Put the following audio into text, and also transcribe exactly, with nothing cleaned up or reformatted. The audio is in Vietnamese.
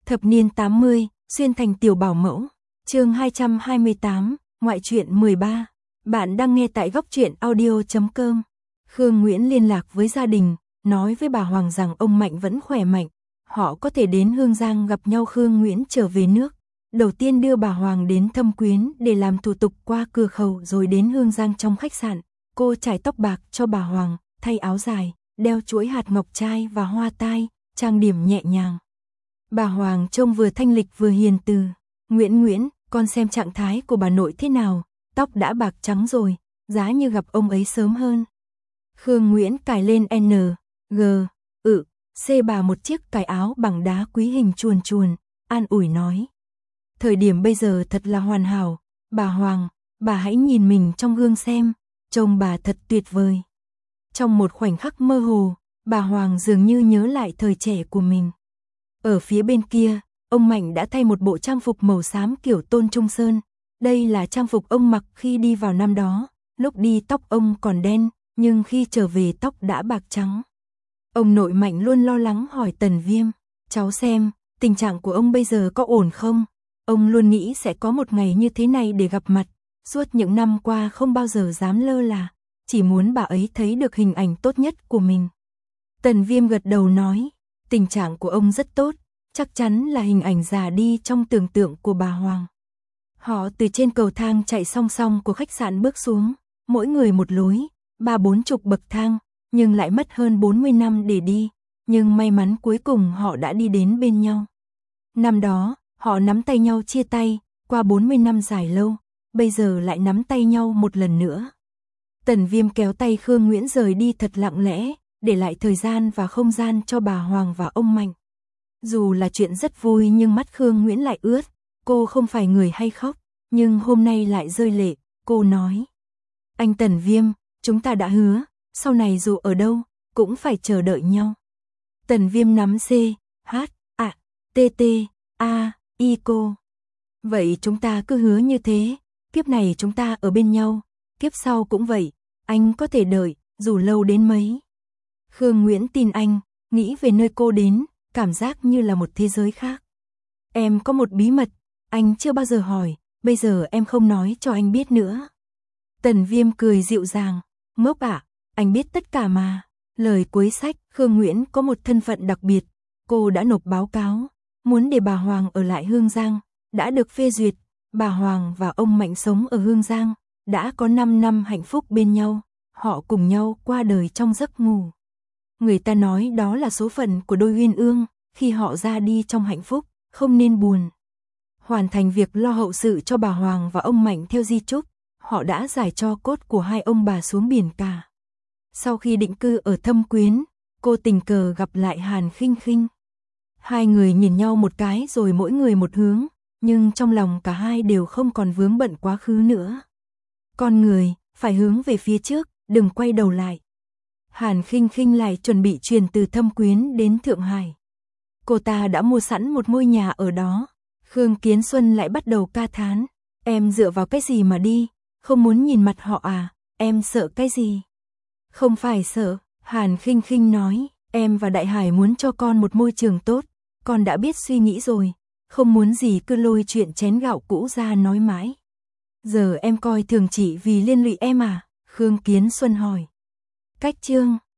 Thập niên tám mươi, xuyên thành tiểu bảo mẫu. Chương hai trăm hai mươi tám, ngoại truyện mười ba. Bạn đang nghe tại góc truyện audio chấm com. Khương Nguyễn liên lạc với gia đình, nói với bà Hoàng rằng ông Mạnh vẫn khỏe mạnh, họ có thể đến Hương Giang gặp nhau. Khương Nguyễn trở về nước, đầu tiên đưa bà Hoàng đến Thâm Quyến để làm thủ tục qua cửa khẩu, rồi đến Hương Giang. Trong khách sạn, cô chải tóc bạc cho bà Hoàng, thay áo dài, đeo chuỗi hạt ngọc trai và hoa tai, trang điểm nhẹ nhàng. Bà Hoàng trông vừa thanh lịch vừa hiền từ. Nguyễn Nguyễn, con xem trạng thái của bà nội thế nào, tóc đã bạc trắng rồi, giá như gặp ông ấy sớm hơn. Khương Nguyễn cài lên N, G, ự, C bà một chiếc cài áo bằng đá quý hình chuồn chuồn, an ủi nói. Thời điểm bây giờ thật là hoàn hảo, bà Hoàng, bà hãy nhìn mình trong gương xem, trông bà thật tuyệt vời. Trong một khoảnh khắc mơ hồ, bà Hoàng dường như nhớ lại thời trẻ của mình. Ở phía bên kia, ông Mạnh đã thay một bộ trang phục màu xám kiểu Tôn Trung Sơn. Đây là trang phục ông mặc khi đi vào năm đó, lúc đi tóc ông còn đen, nhưng khi trở về tóc đã bạc trắng. Ông nội Mạnh luôn lo lắng hỏi Tần Viêm, cháu xem, tình trạng của ông bây giờ có ổn không? Ông luôn nghĩ sẽ có một ngày như thế này để gặp mặt, suốt những năm qua không bao giờ dám lơ là, chỉ muốn bà ấy thấy được hình ảnh tốt nhất của mình. Tần Viêm gật đầu nói, tình trạng của ông rất tốt, chắc chắn là hình ảnh già đi trong tưởng tượng của bà Hoàng. Họ từ trên cầu thang chạy song song của khách sạn bước xuống, mỗi người một lối, ba bốn chục bậc thang, nhưng lại mất hơn bốn mươi năm để đi, nhưng may mắn cuối cùng họ đã đi đến bên nhau. Năm đó, họ nắm tay nhau chia tay, qua bốn mươi năm dài lâu, bây giờ lại nắm tay nhau một lần nữa. Tần Viêm kéo tay Khương Nguyễn rời đi thật lặng lẽ, để lại thời gian và không gian cho bà Hoàng và ông Mạnh. Dù là chuyện rất vui nhưng mắt Khương Nguyễn lại ướt, cô không phải người hay khóc, nhưng hôm nay lại rơi lệ, cô nói. Anh Tần Viêm, chúng ta đã hứa, sau này dù ở đâu, cũng phải chờ đợi nhau. Tần Viêm nắm C, H, A, T, T, A, I cô. Vậy chúng ta cứ hứa như thế, kiếp này chúng ta ở bên nhau, kiếp sau cũng vậy, anh có thể đợi, dù lâu đến mấy. Khương Nguyễn tin anh, nghĩ về nơi cô đến, cảm giác như là một thế giới khác. Em có một bí mật, anh chưa bao giờ hỏi, bây giờ em không nói cho anh biết nữa. Tần Viêm cười dịu dàng, ngốc ạ, anh biết tất cả mà. Lời cuối sách, Khương Nguyễn có một thân phận đặc biệt, cô đã nộp báo cáo, muốn để bà Hoàng ở lại Hương Giang, đã được phê duyệt. Bà Hoàng và ông Mạnh sống ở Hương Giang, đã có năm năm hạnh phúc bên nhau, họ cùng nhau qua đời trong giấc ngủ. Người ta nói đó là số phận của đôi uyên ương, khi họ ra đi trong hạnh phúc, không nên buồn. Hoàn thành việc lo hậu sự cho bà Hoàng và ông Mạnh theo di chúc, họ đã giải tro cốt của hai ông bà xuống biển cả. Sau khi định cư ở Thâm Quyến, cô tình cờ gặp lại Hàn Khinh Khinh. Hai người nhìn nhau một cái rồi mỗi người một hướng, nhưng trong lòng cả hai đều không còn vướng bận quá khứ nữa. Con người, phải hướng về phía trước, đừng quay đầu lại. Hàn Khinh Khinh lại chuẩn bị chuyển từ Thâm Quyến đến Thượng Hải. Cô ta đã mua sẵn một ngôi nhà ở đó. Khương Kiến Xuân lại bắt đầu ca thán. Em dựa vào cái gì mà đi, không muốn nhìn mặt họ à, em sợ cái gì? Không phải sợ, Hàn Khinh Khinh nói, em và Đại Hải muốn cho con một môi trường tốt, con đã biết suy nghĩ rồi, không muốn gì cứ lôi chuyện chén gạo cũ ra nói mãi. Giờ em coi thường chị vì liên lụy em à? Khương Kiến Xuân hỏi. Cách chương